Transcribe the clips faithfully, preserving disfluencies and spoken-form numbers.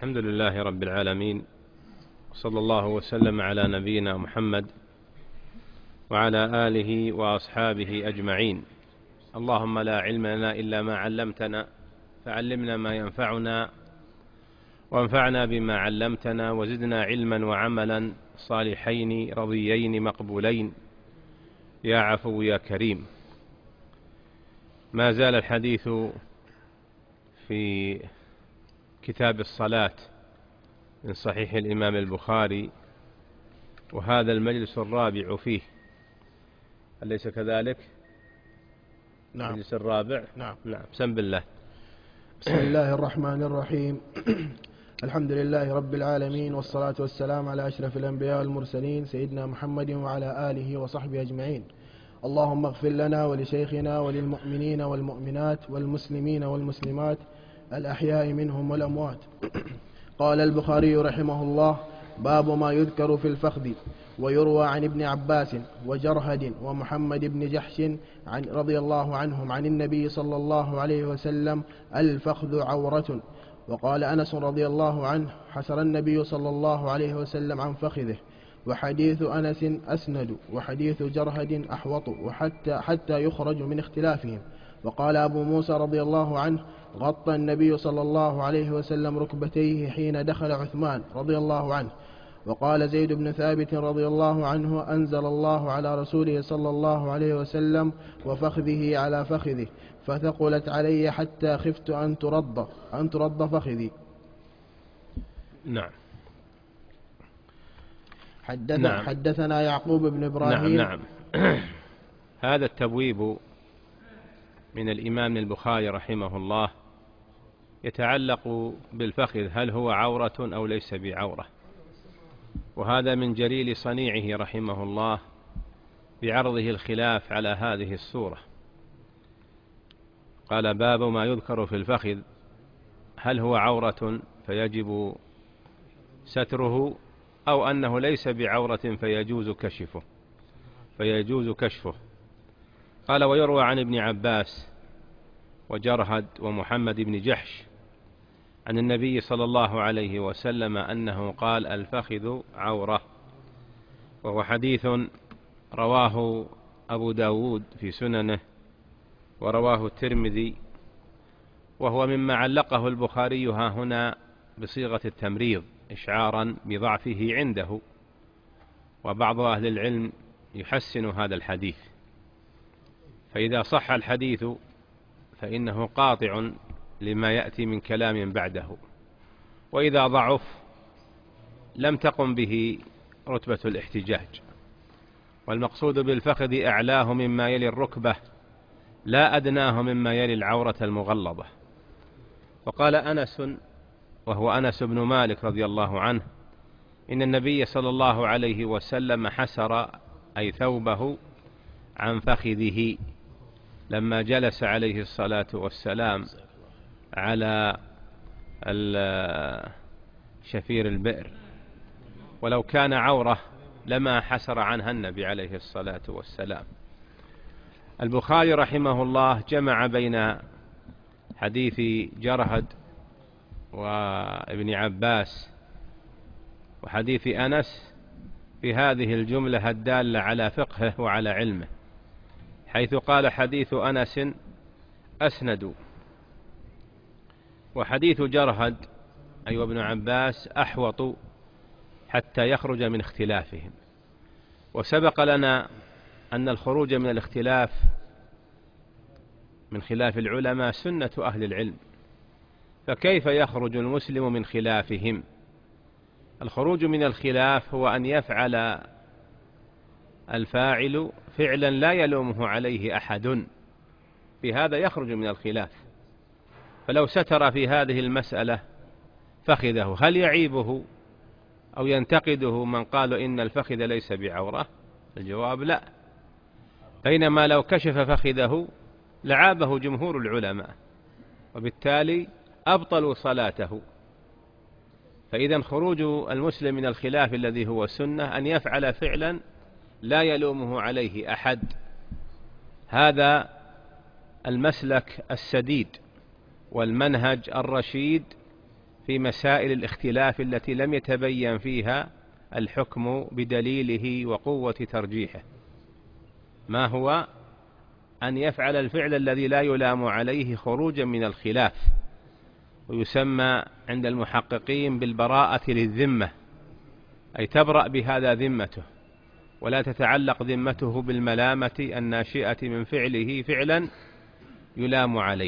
الحمد لله رب العالمين، وصلى الله وسلم على نبينا محمد وعلى آله وأصحابه أجمعين. اللهم لا علم لنا إلا ما علمتنا، فعلمنا ما ينفعنا وانفعنا بما علمتنا، وزدنا علما وعملا صالحين رضيين مقبولين يا عفو يا كريم. ما زال الحديث في كتاب الصلاة من صحيح الإمام البخاري، وهذا المجلس الرابع فيه، أليس كذلك؟ نعم. المجلس الرابع. نعم. نعم. بسم الله. بسم الله الرحمن الرحيم. الحمد لله رب العالمين، والصلاة والسلام على أشرف الأنبياء والمرسلين سيدنا محمد وعلى آله وصحبه أجمعين. اللهم اغفر لنا ولشيخنا وللمؤمنين والمؤمنات والمسلمين والمسلمات الأحياء منهم والأموات. قال البخاري رحمه الله: باب ما يذكر في الفخذ. ويروى عن ابن عباس وجرهد ومحمد بن جحش عن رضي الله عنهم عن النبي صلى الله عليه وسلم: الفخذ عورة. وقال أنس رضي الله عنه: حسر النبي صلى الله عليه وسلم عن فخذه. وحديث أنس أسند، وحديث جرهد أحوط، وحتى حتى يخرج من اختلافهم. وقال أبو موسى رضي الله عنه: غطى النبي صلى الله عليه وسلم ركبتيه حين دخل عثمان رضي الله عنه. وقال زيد بن ثابت رضي الله عنه: أنزل الله على رسوله صلى الله عليه وسلم: وفخذه على فخذه، فثقلت علي حتى خفت أن ترد أن ترد فخذي. نعم. حدث نعم. حدثنا يعقوب بن إبراهيم. نعم. نعم. هذا التبويب من الإمام البخاري رحمه الله يتعلق بالفخذ، هل هو عورة أو ليس بعورة؟ وهذا من جليل صنيعه رحمه الله بعرضه الخلاف على هذه الصورة. قال: باب ما يذكر في الفخذ، هل هو عورة فيجب ستره، أو أنه ليس بعورة فيجوز كشفه فيجوز كشفه قال: ويروى عن ابن عباس وجرهد ومحمد بن جحش عن النبي صلى الله عليه وسلم أنه قال: الفخذ عورة. وهو حديث رواه أبو داود في سننه، ورواه الترمذي، وهو مما علقه البخاري ها هنا بصيغة التمريض إشعارا بضعفه عنده. وبعض أهل العلم يحسن هذا الحديث، فإذا صح الحديث فإنه قاطع لما يأتي من كلام بعده، وإذا ضعف لم تقم به رتبة الاحتجاج. والمقصود بالفخذ أعلاه مما يلي الركبة، لا أدناه مما يلي العورة المغلظة. وقال أنس، وهو أنس بن مالك رضي الله عنه: إن النبي صلى الله عليه وسلم حسر أي ثوبه عن فخذه لما جلس عليه الصلاة والسلام على شفير البئر، ولو كان عورة لما حسر عنها النبي عليه الصلاة والسلام. البخاري رحمه الله جمع بين حديث جرهد وابن عباس وحديث أنس في هذه الجملة الدالة على فقهه وعلى علمه، حيث قال: حديث أنس أسند، وحديث جرهد أي وابن عباس أحوط حتى يخرج من اختلافهم. وسبق لنا أن الخروج من الاختلاف من خلاف العلماء سنة أهل العلم، فكيف يخرج المسلم من خلافهم؟ الخروج من الخلاف هو أن يفعل الفاعل فعلا لا يلومه عليه أحد، في هذا يخرج من الخلاف. فلو ستر في هذه المسألة فخذه، هل يعيبه أو ينتقده من قالوا إن الفخذ ليس بعورة؟ الجواب لا. بينما لو كشف فخذه لعابه جمهور العلماء، وبالتالي أبطلوا صلاته. فإذا خروج المسلم من الخلاف الذي هو السنة أن يفعل فعلا لا يلومه عليه أحد. هذا المسلك السديد والمنهج الرشيد في مسائل الاختلاف التي لم يتبين فيها الحكم بدليله وقوة ترجيحه. ما هو؟ أن يفعل الفعل الذي لا يلام عليه خروجا من الخلاف، ويسمى عند المحققين بالبراءة للذمة، أي تبرأ بهذا ذمته، ولا تتعلق ذمته بالملامة الناشئة من فعله فعلا يلام عليه.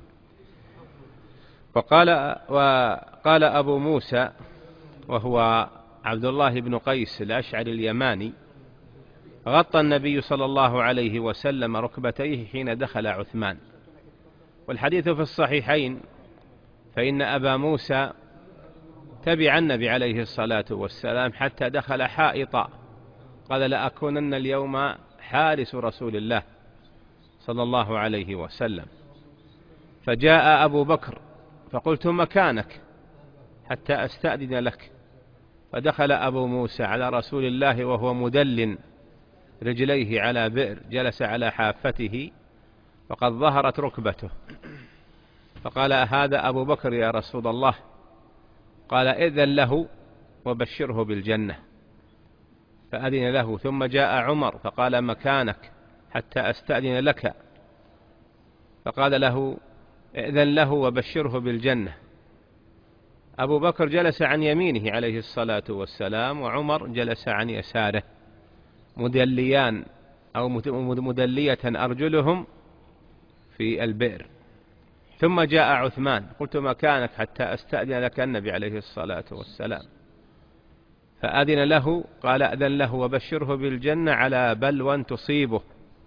وقال, وقال أبو موسى وهو عبد الله بن قيس الأشعري اليماني: غطى النبي صلى الله عليه وسلم ركبتيه حين دخل عثمان. والحديث في الصحيحين، فإن أبا موسى تبع النبي عليه الصلاة والسلام حتى دخل حائطا، قال: لأكونن اليوم حارس رسول الله صلى الله عليه وسلم. فجاء أبو بكر فقلت: مكانك حتى أستأذن لك. فدخل أبو موسى على رسول الله وهو مدل رجليه على بئر، جلس على حافته فقد ظهرت ركبته، فقال: هذا أبو بكر يا رسول الله؟ قال: إذن له وبشره بالجنة. فأذن له. ثم جاء عمر فقال: مكانك حتى أستأذن لك. فقال له: إذن له وبشره بالجنة. أبو بكر جلس عن يمينه عليه الصلاة والسلام، وعمر جلس عن يساره، مدليان أو مدلية أرجلهم في البئر. ثم جاء عثمان، قلت: مكانك حتى أستأذن لك النبي عليه الصلاة والسلام. فأذن له. قال: أذن له وبشره بالجنة على بلوى تصيبه.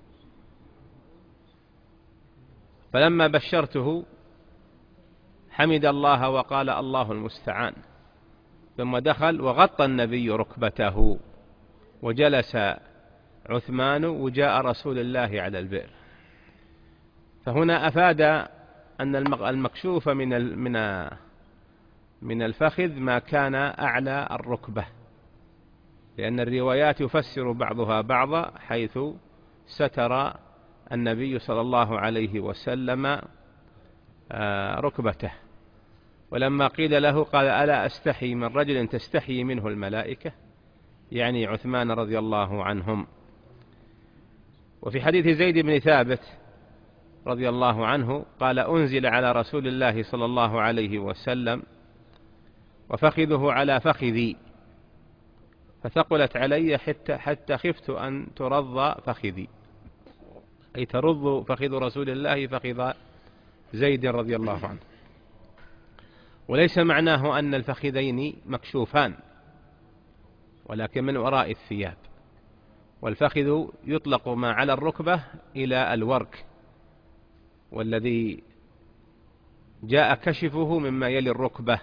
فلما بشرته حمد الله وقال: الله المستعان. ثم دخل وغطى النبي ركبته، وجلس عثمان وجاء رسول الله على البئر. فهنا أفاد أن المكشوف من من من الفخذ ما كان أعلى الركبة، لأن الروايات يفسر بعضها بعضا، حيث ستر النبي صلى الله عليه وسلم ركبته. ولما قيل له قال: ألا أستحي من رجل تستحي منه الملائكة، يعني عثمان رضي الله عنهم. وفي حديث زيد بن ثابت رضي الله عنه قال: أنزل على رسول الله صلى الله عليه وسلم وفخذه على فخذي، فثقلت علي حتى, حتى خفت أن ترض فخذي، أي ترض فخذ رسول الله فخذ زيد رضي الله عنه. وليس معناه أن الفخذين مكشوفان، ولكن من وراء الثياب. والفخذ يطلق ما على الركبة إلى الورك، والذي جاء كشفه مما يلي الركبة.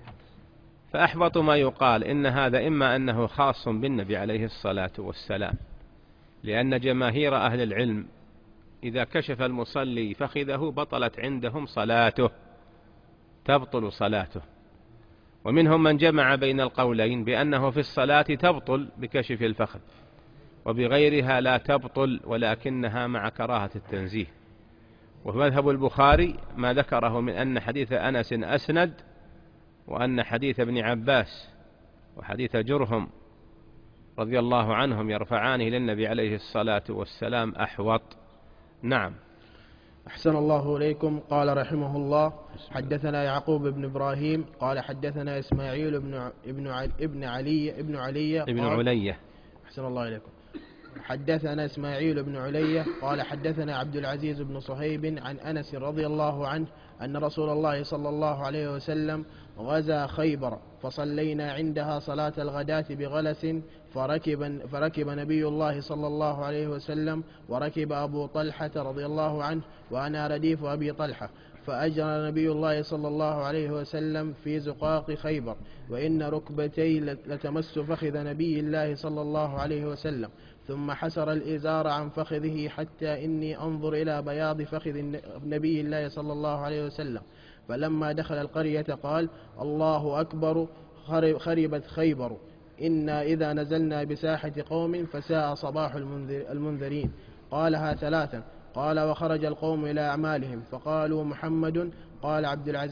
فأحبط ما يقال إن هذا إما أنه خاص بالنبي عليه الصلاة والسلام، لأن جماهير أهل العلم إذا كشف المصلي فخذه بطلت عندهم صلاته، تبطل صلاته. ومنهم من جمع بين القولين بأنه في الصلاة تبطل بكشف الفخذ، وبغيرها لا تبطل ولكنها مع كراهة التنزيه. ومذهب البخاري ما ذكره من أن حديث أنس أسند، وأن حديث ابن عباس وحديث جرهم رضي الله عنهم يرفعانه للنبي عليه الصلاة والسلام أحوط. نعم. أحسن الله إليكم. قال رحمه الله: حدثنا يعقوب بن إبراهيم قال حدثنا إسماعيل بن ابن ابن علي ابن علي ابن علية. أحسن الله إليكم. حدثنا إسماعيل بن علية قال حدثنا عبد العزيز بن صهيب عن أنس رضي الله عنه أن رسول الله صلى الله عليه وسلم غزا خيبر، فصلينا عندها صلاة الغداة بغلس، فركب, فركب نبي الله صلى الله عليه وسلم، وركب أبو طلحة رضي الله عنه، وأنا رديف أبي طلحة، فأجرى نبي الله صلى الله عليه وسلم في زقاق خيبر، وإن ركبتي لتمس فخذ نبي الله صلى الله عليه وسلم، ثم حسر الإزار عن فخذه حتى إني أنظر إلى بياض فخذ نبي الله صلى الله عليه وسلم. فلما دخل القرية قال: الله أكبر، خربت خيبر، إنا إذا نزلنا بساحة قوم فساء صباح المنذرين. قالها ثلاثا. قال: وخرج القوم إلى أعمالهم، فقالوا: محمد. قال عبد العزيز: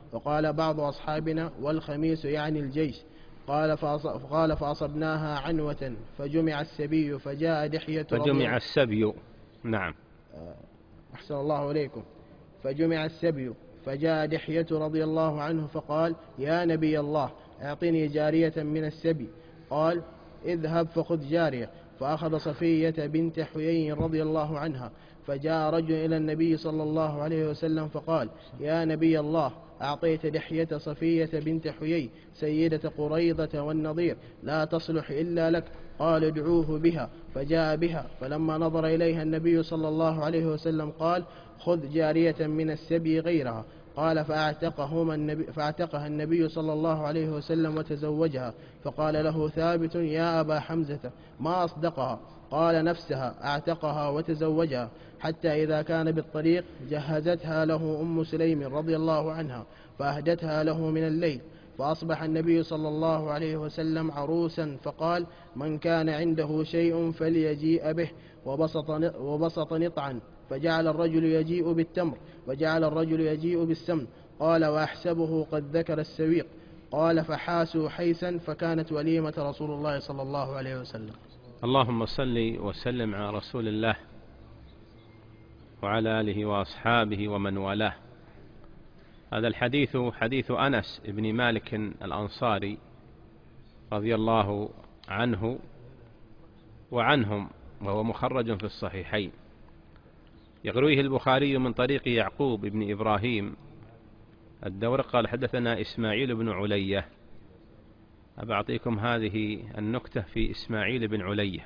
وقال بعض أصحابنا والخميس يعني الجيش. قال قال فأصبناها عنوة فجمع السبي فجاء دحية فجمع السبي. نعم. أحسن الله إليكم. فجمع السبي فجاء دحية رضي الله عنه فقال يا نبي الله أعطني جارية من السبي. قال اذهب فخذ جارية. فأخذ صفية بنت حيي رضي الله عنها. فجاء رجل إلى النبي صلى الله عليه وسلم فقال يا نبي الله أعطيت دحية صفية بنت حيي سيدة قريضة والنضير لا تصلح إلا لك. قال ادعوه بها. فجاء بها. فلما نظر إليها النبي صلى الله عليه وسلم قال خذ جارية من السبي غيرها. قال فاعتقهما النبي فاعتقها النبي صلى الله عليه وسلم وتزوجها. فقال له ثابت يا أبا حمزة ما أصدقها؟ قال نفسها اعتقها وتزوجها. حتى إذا كان بالطريق جهزتها له أم سليم رضي الله عنها فأهدتها له من الليل. فأصبح النبي صلى الله عليه وسلم عروسا فقال من كان عنده شيء فليجيء به. وبسط وبسط نطعا فجعل الرجل يجيء بالتمر وجعل الرجل يجيء بالسمن. قال وأحسبه قد ذكر السويق. قال فحاسوا حيسا فكانت وليمة رسول الله صلى الله عليه وسلم. اللهم صل وسلم على رسول الله وعلى آله وأصحابه ومن والاه. هذا الحديث حديث أنس بن مالك الأنصاري رضي الله عنه وعنهم، وهو مخرج في الصحيحين. يرويه البخاري من طريق يعقوب بن إبراهيم الدورق قال حدثنا إسماعيل بن علية. أبعطيكم هذه النكتة في إسماعيل بن علية.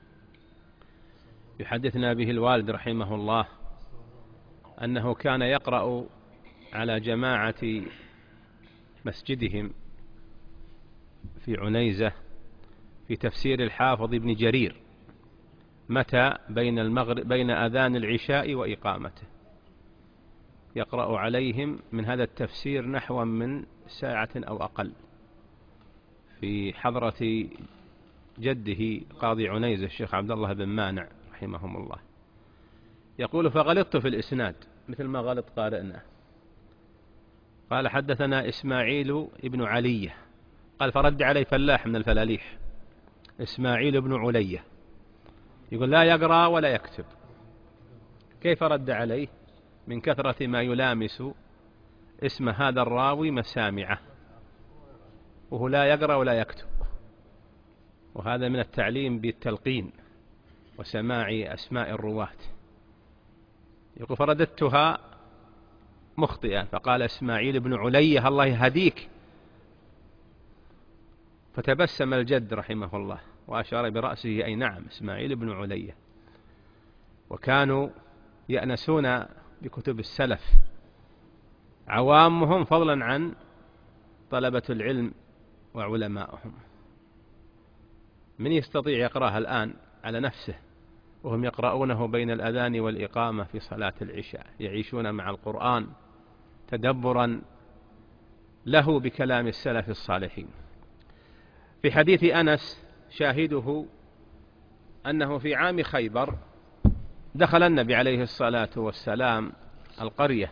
يحدثنا به الوالد رحمه الله أنه كان يقرأ على جماعة مسجدهم في عنيزة في تفسير الحافظ ابن جرير متى بين المغرب بين أذان العشاء وإقامته، يقرأ عليهم من هذا التفسير نحو من ساعة أو أقل في حضرة جده قاضي عنيزة الشيخ عبد الله بن مانع رحمهم الله. يقول فغلطت في الإسناد مثل ما غلط قارئنا. قال حدثنا إسماعيل بن علية. قال فرد علي فلاح من الفلاليح إسماعيل بن علية، يقول لا يقرأ ولا يكتب. كيف رد عليه؟ من كثرة ما يلامس اسم هذا الراوي مسامعه وهو لا يقرأ ولا يكتب، وهذا من التعليم بالتلقين وسماع أسماء الرواة. يقول فرددتها مخطئا فقال إسماعيل بن علية الله يهديك. فتبسم الجد رحمه الله وأشار برأسه أي نعم إسماعيل بن علية. وكانوا يأنسون بكتب السلف عوامهم فضلا عن طلبة العلم وعلماءهم. من يستطيع يقرأها الآن على نفسه وهم يقرؤونه بين الأذان والإقامة في صلاة العشاء، يعيشون مع القرآن تدبرا له بكلام السلف الصالحين. في حديث أنس شاهده أنه في عام خيبر دخل النبي عليه الصلاة والسلام القرية،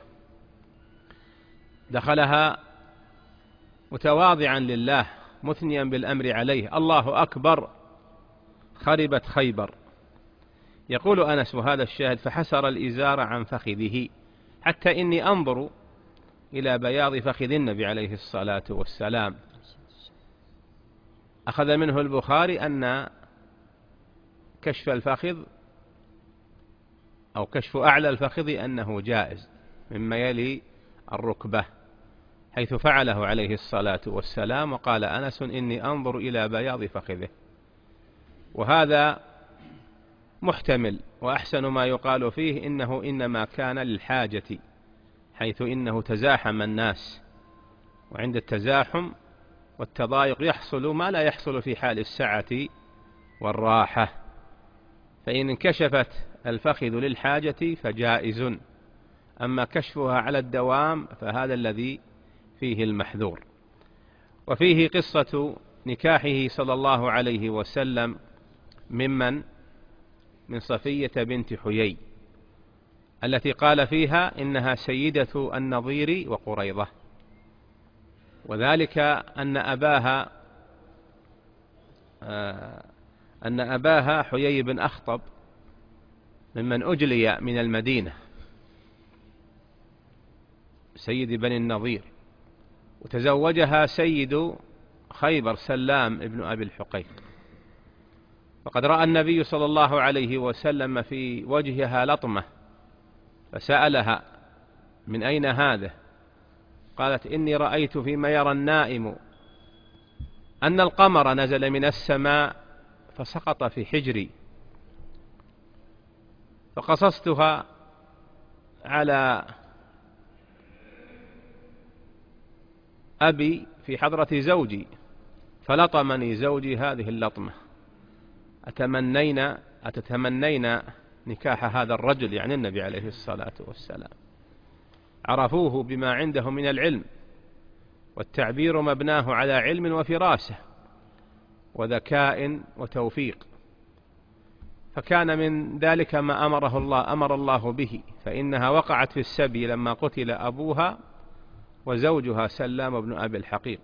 دخلها متواضعا لله مثنيا بالأمر عليه الله أكبر خربت خيبر. يقول أنس وهذا الشاهد فحسر الإزار عن فخذه حتى إني أنظر إلى بياض فخذ النبي عليه الصلاة والسلام. أخذ منه البخاري أن كشف الفخذ أو كشف أعلى الفخذ أنه جائز مما يلي الركبة، حيث فعله عليه الصلاة والسلام. وقال أنس إني أنظر إلى بياض فخذه، وهذا محتمل. وأحسن ما يقال فيه إنه إنما كان للحاجة، حيث إنه تزاحم الناس، وعند التزاحم والتضايق يحصل ما لا يحصل في حال السعة والراحة. فإن انكشفت الفخذ للحاجة فجائز، أما كشفها على الدوام فهذا الذي فيه المحذور. وفيه قصة نكاحه صلى الله عليه وسلم ممن من صفية بنت حيي التي قال فيها إنها سيدة النضير وقريضة. وذلك أن أباها أن أباها حيي بن أخطب ممن أجلي من المدينة سيد بني النضير، وتزوجها سيد خيبر سلام ابن أبي الحقيق. وقد رأى النبي صلى الله عليه وسلم في وجهها لطمة فسألها: من أين هذا؟ قالت: إني رأيت فيما يرى النائم أن القمر نزل من السماء فسقط في حجري، فقصصتها على أبي في حضرة زوجي فلطمني زوجي هذه اللطمة، أتمنين أتتمنين نكاح هذا الرجل، يعني النبي عليه الصلاة والسلام. عرفوه بما عنده من العلم، والتعبير مبناه على علم وفراسة وذكاء وتوفيق، فكان من ذلك ما أمره الله أمر الله به، فإنها وقعت في السبي لما قتل أبوها وزوجها سلام بن أبي الحقيق،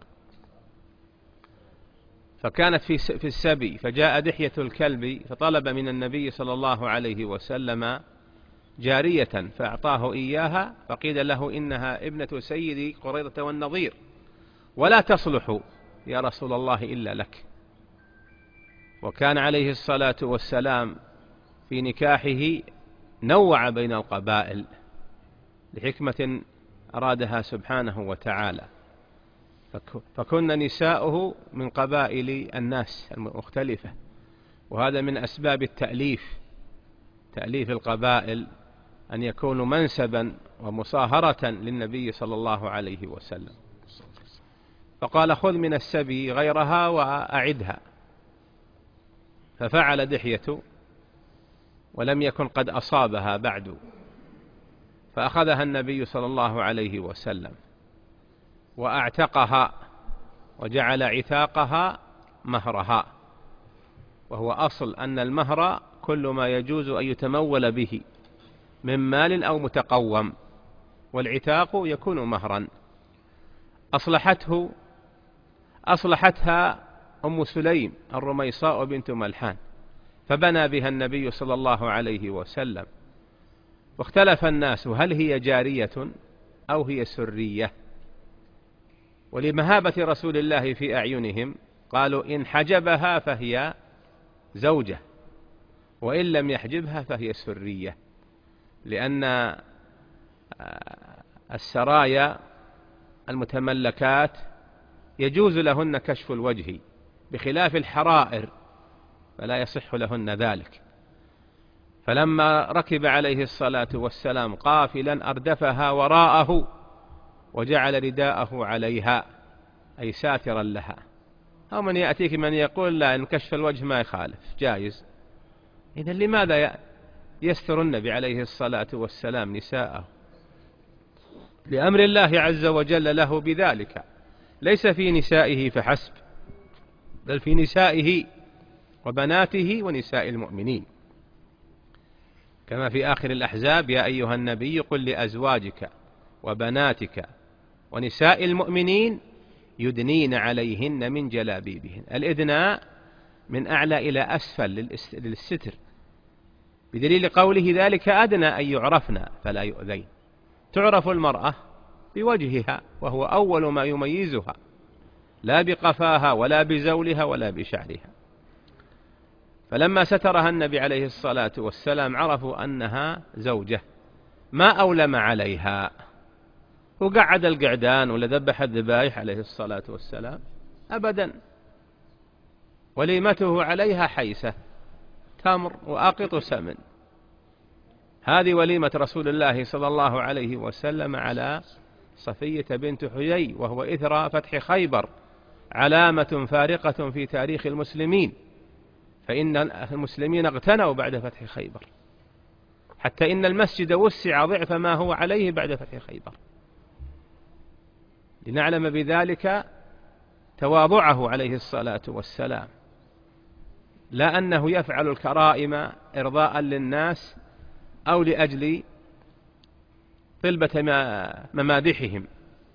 فكانت في السبي، فجاء دحية الكلب فطلب من النبي صلى الله عليه وسلم جارية فأعطاه إياها، فقيل له: إنها ابنة سيد قريظة والنضير ولا تصلح يا رسول الله إلا لك. وكان عليه الصلاة والسلام في نكاحه نوع بين القبائل لحكمة أرادها سبحانه وتعالى، فكن نساؤه من قبائل الناس المختلفة، وهذا من أسباب التأليف تأليف القبائل أن يكونوا منسبا ومصاهرة للنبي صلى الله عليه وسلم. فقال: خذ من السبي غيرها وأعدها، ففعل دحية ولم يكن قد أصابها بعد، فأخذها النبي صلى الله عليه وسلم وأعتقها وجعل عتاقها مهرها، وهو أصل أن المهر كل ما يجوز أن يتمول به من مال أو متقوم، والعتاق يكون مهرا. أصلحته أصلحتها أم سليم الرميصاء بنت ملحان، فبنى بها النبي صلى الله عليه وسلم، واختلف الناس هل هي جارية أو هي سرية، ولمهابة رسول الله في أعينهم قالوا: إن حجبها فهي زوجة، وإن لم يحجبها فهي سرية، لأن السرايا المتملكات يجوز لهن كشف الوجه، بخلاف الحرائر فلا يصح لهن ذلك. فلما ركب عليه الصلاة والسلام قافلا أردفها وراءه وجعل رداءه عليها، أي ساترا لها. أو من يأتيك من يقول: لا، إن كشف الوجه ما يخالف جائز. إذن لماذا يستر النبي عليه الصلاة والسلام نساءه؟ لأمر الله عز وجل له بذلك، ليس في نسائه فحسب، بل في نسائه وبناته ونساء المؤمنين، كما في آخر الأحزاب: يا أيها النبي قل لأزواجك وبناتك ونساء المؤمنين يدنين عليهن من جلابيبهن. الإدناء من أعلى إلى أسفل للستر، بدليل قوله: ذلك أدنى أن يعرفن فلا يؤذين. تعرف المرأة بوجهها، وهو أول ما يميزها، لا بقفاها ولا بزولها ولا بشعرها. فلما سترها النبي عليه الصلاة والسلام عرفوا أنها زوجة، ما أولم عليها وقعد القعدان ولا ذبح الذبائح عليه الصلاة والسلام أبدا. وليمته عليها حيسة، تمر وأقط سمن. هذه وليمة رسول الله صلى الله عليه وسلم على صفية بنت حيي، وهو إثر فتح خيبر، علامة فارقة في تاريخ المسلمين، فإن المسلمين اغتنوا بعد فتح خيبر، حتى إن المسجد وسع ضعف ما هو عليه بعد فتح خيبر، لنعلم بذلك تواضعه عليه الصلاة والسلام، لا أنه يفعل الكرائم إرضاء للناس أو لأجل طلبة ممادحهم،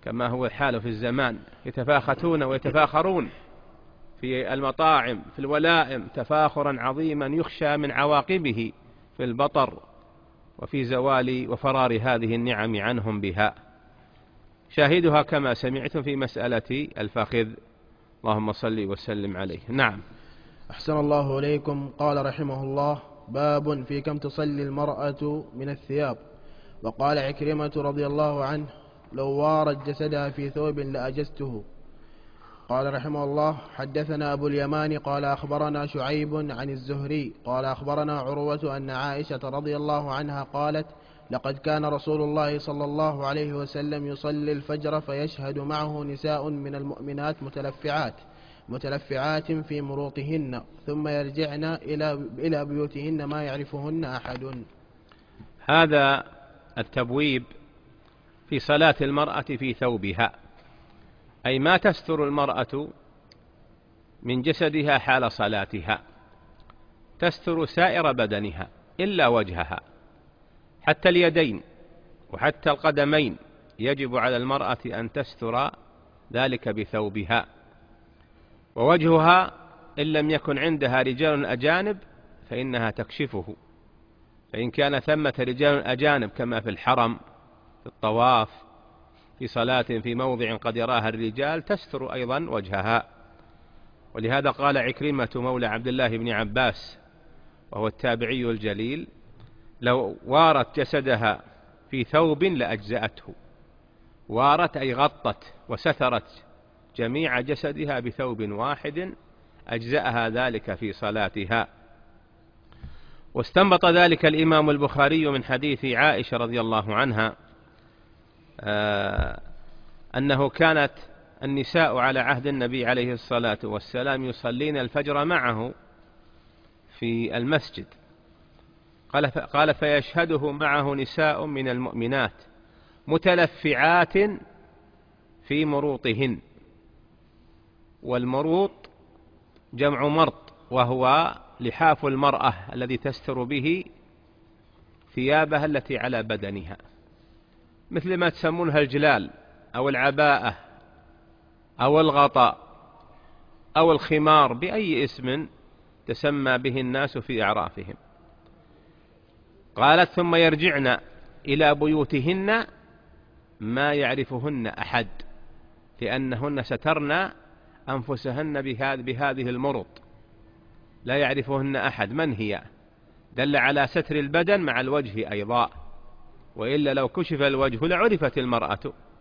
كما هو الحال في الزمان، يتفاختون ويتفاخرون في المطاعم في الولائم تفاخرا عظيما يخشى من عواقبه في البطر وفي زوال وفرار هذه النعم عنهم بها. شاهدها كما سمعتم في مسألة الفخذ. اللهم صل وسلم عليه. نعم. أحسن الله إليكم. قال رحمه الله: باب في كم تصلي المرأة من الثياب. وقال عكرمة رضي الله عنه: لو وارت جسدها في ثوب لأجزته. قال رحمه الله: حدثنا أبو اليمان قال أخبرنا شعيب عن الزهري قال أخبرنا عروة أن عائشة رضي الله عنها قالت: لقد كان رسول الله صلى الله عليه وسلم يصلي الفجر فيشهد معه نساء من المؤمنات متلفعات متلفعات في مروطهن ثم يرجعن إلى إلى بيوتهن ما يعرفهن أحد. هذا التبويب في صلاة المرأة في ثوبها، أي ما تستر المرأة من جسدها حال صلاتها، تستر سائر بدنها إلا وجهها، حتى اليدين وحتى القدمين يجب على المرأة أن تستر ذلك بثوبها. ووجهها إن لم يكن عندها رجال أجانب فإنها تكشفه، فإن كان ثمة رجال أجانب كما في الحرم في الطواف في صلاة في موضع قد يراها الرجال تستر أيضا وجهها. ولهذا قال عكرمة مولى عبد الله بن عباس وهو التابعي الجليل: لو وارت جسدها في ثوب لأجزأته. وارت أي غطت وسترت جميع جسدها بثوب واحد أجزأها ذلك في صلاتها. واستنبط ذلك الإمام البخاري من حديث عائشة رضي الله عنها آه أنه كانت النساء على عهد النبي عليه الصلاة والسلام يصلين الفجر معه في المسجد. قال, قال فيشهده معه نساء من المؤمنات متلفعات في مروطهن. والمروط جمع مرط، وهو لحاف المرأة الذي تستر به ثيابها التي على بدنها، مثل ما تسمونها الجلال أو العباءة أو الغطاء أو الخمار، بأي اسم تسمى به الناس في أعرافهم. قالت: ثم يرجعن إلى بيوتهن ما يعرفهن أحد، لأنهن سترن أنفسهن بهذه المرط لا يعرفهن أحد من هي، دل على ستر البدن مع الوجه أيضا، وإلا لو كشف الوجه لعرفت المرأة.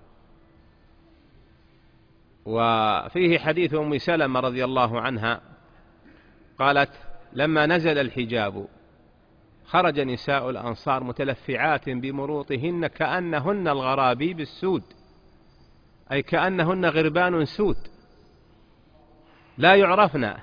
وفيه حديث أم سلمة رضي الله عنها قالت: لما نزل الحجاب خرج نساء الأنصار متلفعات بمروطهن كأنهن الغرابيب السود، أي كأنهن غربان سود لا يعرفن.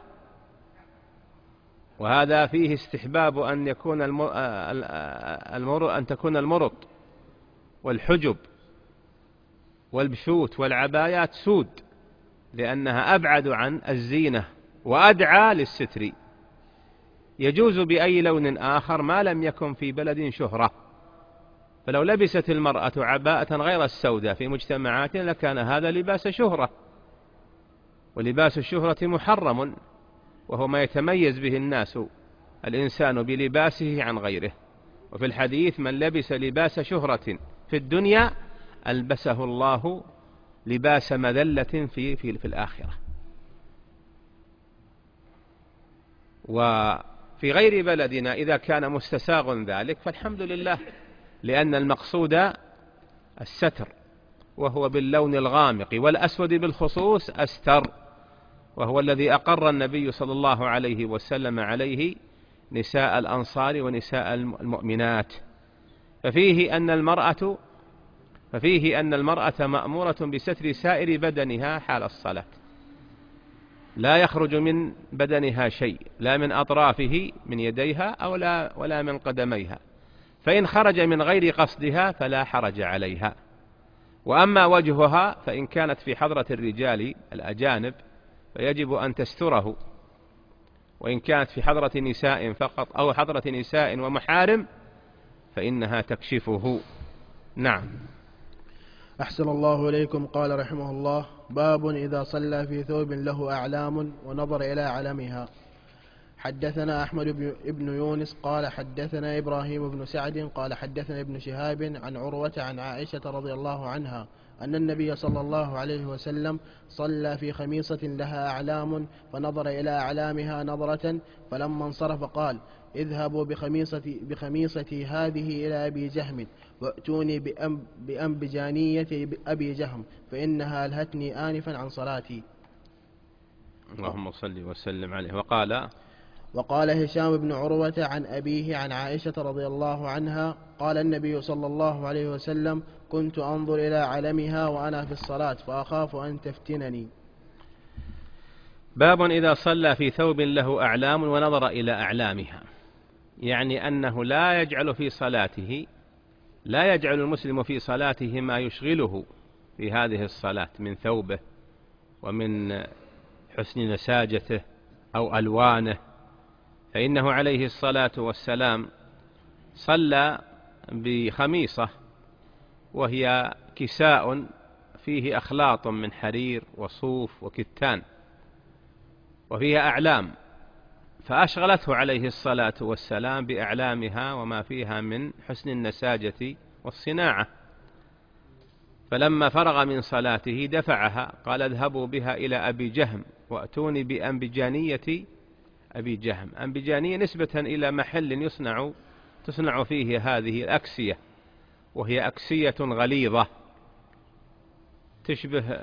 وهذا فيه استحباب أن يكون المر... أن تكون المرط والحجب والبشوت والعبايات سود، لأنها أبعد عن الزينة وأدعى للستر. يجوز بأي لون آخر ما لم يكن في بلد شهرة، فلو لبست المرأة عباءة غير السوداء في مجتمعاتنا لكان هذا لباس شهرة، ولباس الشهرة محرم، وهو ما يتميز به الناس الإنسان بلباسه عن غيره. وفي الحديث: من لبس لباس شهرة في الدنيا ألبسه الله لباس مذلة في, في, في الآخرة. وفي غير بلدنا إذا كان مستساغ ذلك فالحمد لله، لأن المقصود الستر، وهو باللون الغامق، والأسود بالخصوص أستر، وهو الذي أقر النبي صلى الله عليه وسلم عليه نساء الأنصار ونساء المؤمنات. ففيه أن المرأة ففيه أن المرأة مأمورة بستر سائر بدنها حال الصلاة، لا يخرج من بدنها شيء، لا من أطرافه من يديها أو لا ولا من قدميها، فإن خرج من غير قصدها فلا حرج عليها. وأما وجهها فإن كانت في حضرة الرجال الأجانب فيجب أن تستره، وإن كانت في حضرة نساء فقط أو حضرة نساء ومحارم فإنها تكشفه. نعم. أحسن الله إليكم. قال رحمه الله: باب إذا صلى في ثوب له أعلام ونظر إلى علمها. حدثنا أحمد بن يونس قال حدثنا إبراهيم بن سعد قال حدثنا ابن شهاب عن عروة عن عائشة رضي الله عنها أن النبي صلى الله عليه وسلم صلى في خميصة لها أعلام فنظر إلى أعلامها نظرة، فلما انصرف قال: اذهبوا بخميصتي, بخميصتي هذه إلى أبي جهم وأتوني بأنبجانية أبي جهم فإنها ألهتني آنفا عن صلاتي. اللهم صل وسلم عليه. وقال وقال هشام بن عروة عن أبيه عن عائشة رضي الله عنها قال النبي صلى الله عليه وسلم: كنت أنظر إلى علمها وأنا في الصلاة فأخاف أن تفتنني. باب إذا صلى في ثوب له أعلام ونظر إلى أعلامها، يعني أنه لا يجعل في صلاته لا يجعل المسلم في صلاته ما يشغله في هذه الصلاة من ثوبه ومن حسن نساجته أو ألوانه، فإنه عليه الصلاة والسلام صلى بخميصة وهي كساء فيه أخلاط من حرير وصوف وكتان وفيها أعلام، فأشغلته عليه الصلاة والسلام بأعلامها وما فيها من حسن النساجة والصناعة، فلما فرغ من صلاته دفعها قال: اذهبوا بها إلى أبي جهم وأتوني بأنبجانية أبي جهم. أنبجانية نسبة إلى محل يصنع تصنع فيه هذه الأكسية، وهي أكسية غليظة تشبه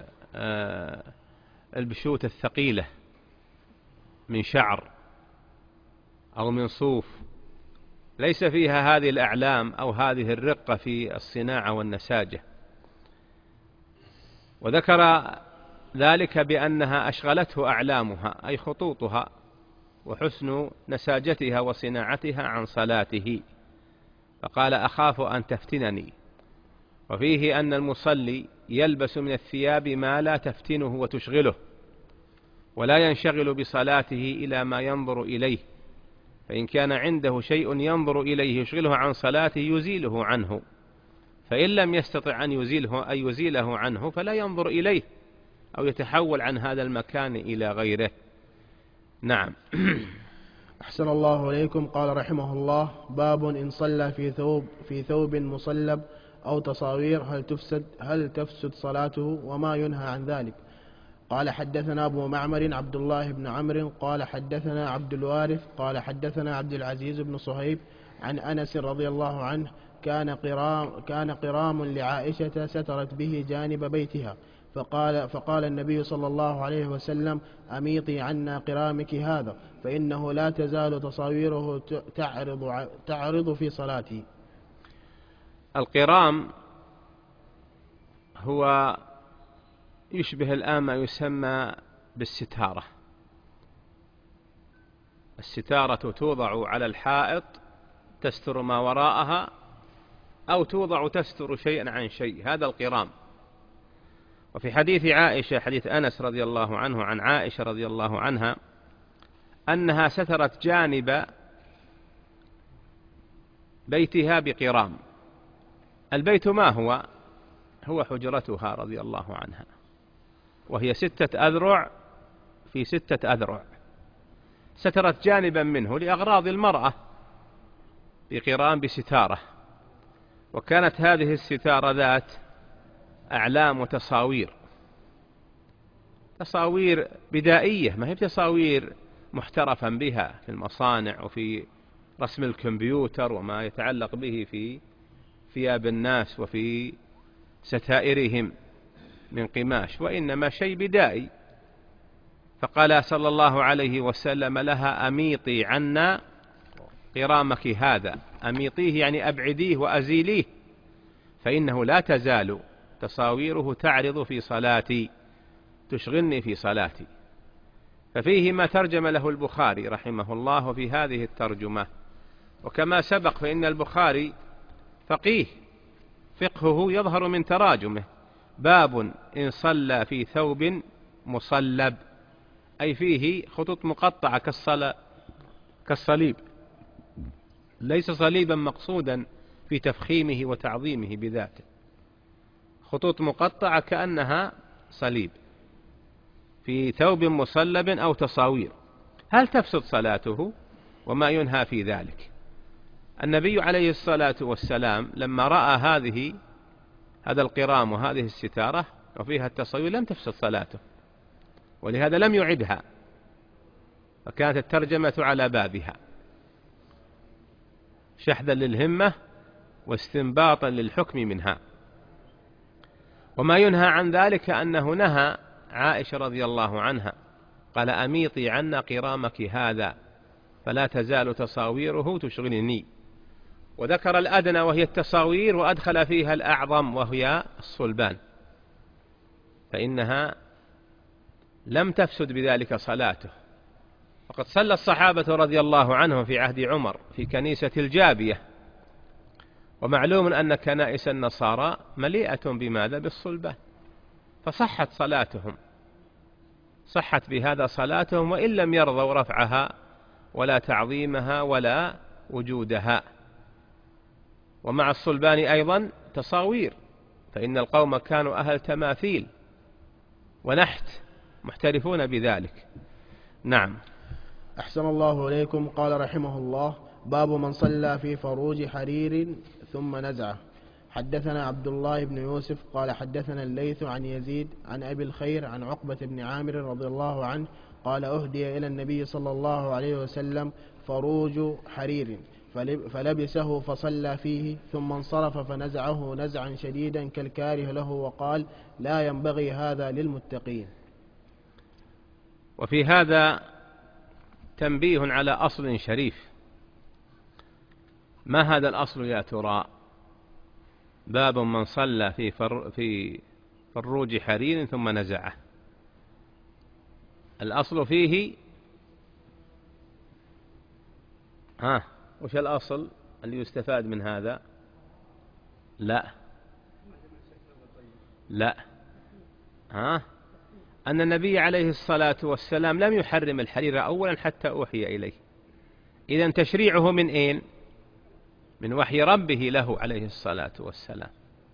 البشوت الثقيلة من شعر أو من صوف، ليس فيها هذه الأعلام أو هذه الرقة في الصناعة والنساجة. وذكر ذلك بأنها أشغلته أعلامها أي خطوطها وحسن نساجتها وصناعتها عن صلاته، فقال: أخاف أن تفتنني. وفيه أن المصلي يلبس من الثياب ما لا تفتنه وتشغله، ولا ينشغل بصلاته إلى ما ينظر إليه، فإن كان عنده شيء ينظر إليه يشغله عن صلاته يزيله عنه، فإن لم يستطع أن يزيله أن يزيله عنه فلا ينظر إليه أو يتحول عن هذا المكان إلى غيره. نعم. أحسن الله إليكم. قال رحمه الله: باب إن صلى في ثوب في ثوب مصلب أو تصاوير هل تفسد هل تفسد صلاته وما ينهى عن ذلك. قال حدثنا أبو معمر عبد الله بن عمرو قال حدثنا عبد الوارث قال حدثنا عبد العزيز بن صهيب عن أنس رضي الله عنه كان قرام كان قرام لعائشة سترت به جانب بيتها، فقال فقال النبي صلى الله عليه وسلم: أميطي عنا قرامك هذا فإنه لا تزال تصاويره تعرض تعرض في صلاتي. القرام هو يشبه الآن ما يسمى بالستارة. الستارة توضع على الحائط تستر ما وراءها، أو توضع تستر شيئا عن شيء، هذا القرام. وفي حديث عائشة حديث أنس رضي الله عنه عن عائشة رضي الله عنها أنها سترت جانب بيتها بقرام. البيت ما هو؟ هو حجرتها رضي الله عنها، وهي ستة أذرع في ستة أذرع، سترت جانبا منه لأغراض المرأة بقرام بستارة، وكانت هذه الستارة ذات أعلام وتصاوير، تصاوير بدائية، ما هي تصاوير محترفا بها في المصانع وفي رسم الكمبيوتر وما يتعلق به في ثياب الناس وفي ستائرهم من قماش، وإنما شيء بدائي. فقال صلى الله عليه وسلم لها: أميطي عنا قرامك هذا. أميطيه يعني أبعديه وأزيليه، فإنه لا تزال تصاويره تعرض في صلاتي، تشغلني في صلاتي. ففيه ما ترجم له البخاري رحمه الله في هذه الترجمة. وكما سبق فإن البخاري فقيه، فقهه يظهر من تراجمه. باب إن صلى في ثوب مصلب، أي فيه خطوط مقطعة كالصليب، ليس صليبا مقصودا في تفخيمه وتعظيمه بذاته، خطوط مقطعة كأنها صليب في ثوب مصلب أو تصاوير، هل تفسد صلاته؟ وما ينهى في ذلك؟ النبي عليه الصلاة والسلام لما رأى هذه هذا القرام وهذه الستارة وفيها التصوير لم تفسد صلاته، ولهذا لم يعدها، فكانت الترجمة على بابها شحذا للهمة واستنباطا للحكم منها. وما ينهى عن ذلك أنه نهى عائشة رضي الله عنها، قال: أميطي عنا قرامك هذا فلا تزال تصاويره تشغلني. وذكر الأدنى وهي التصاوير، وأدخل فيها الأعظم وهي الصلبان، فإنها لم تفسد بذلك صلاته. وقد صلى الصحابة رضي الله عنهم في عهد عمر في كنيسة الجابية، ومعلوم أن كنائس النصارى مليئة بماذا؟ بالصلبان، فصحت صلاتهم، صحت بهذا صلاتهم وإن لم يرضوا رفعها ولا تعظيمها ولا وجودها. ومع الصلبان أيضا تصاوير، فإن القوم كانوا أهل تماثيل ونحت محترفون بذلك. نعم. أحسن الله إليكم. قال رحمه الله: باب من صلى في فروج حرير ثم نزعه. حدثنا عبد الله بن يوسف قال حدثنا الليث عن يزيد عن أبي الخير عن عقبة بن عامر رضي الله عنه قال: أهدي إلى النبي صلى الله عليه وسلم فروج حرير فلبسه فصلى فيه، ثم انصرف فنزعه نزعا شديدا كالكاره له، وقال: لا ينبغي هذا للمتقين. وفي هذا تنبيه على أصل شريف. ما هذا الأصل يا ترى؟ باب من صلى في فر في فروج حرير ثم نزعه. الأصل فيه ها وش الأصل اللي يستفاد من هذا؟ لا لا ها أن النبي عليه الصلاة والسلام لم يحرم الحرير أولا حتى أوحي إليه. إذن تشريعه من أين؟ من وحي ربه له عليه الصلاة والسلام.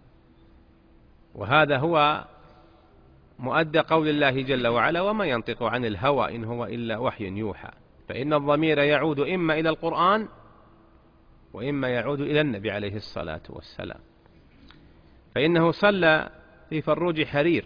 وهذا هو مؤدى قول الله جل وعلا: وما ينطق عن الهوى إن هو إلا وحي يوحى. فإن الضمير يعود إما إلى القرآن وإما يعود إلى النبي عليه الصلاة والسلام. فإنه صلى في فروج حرير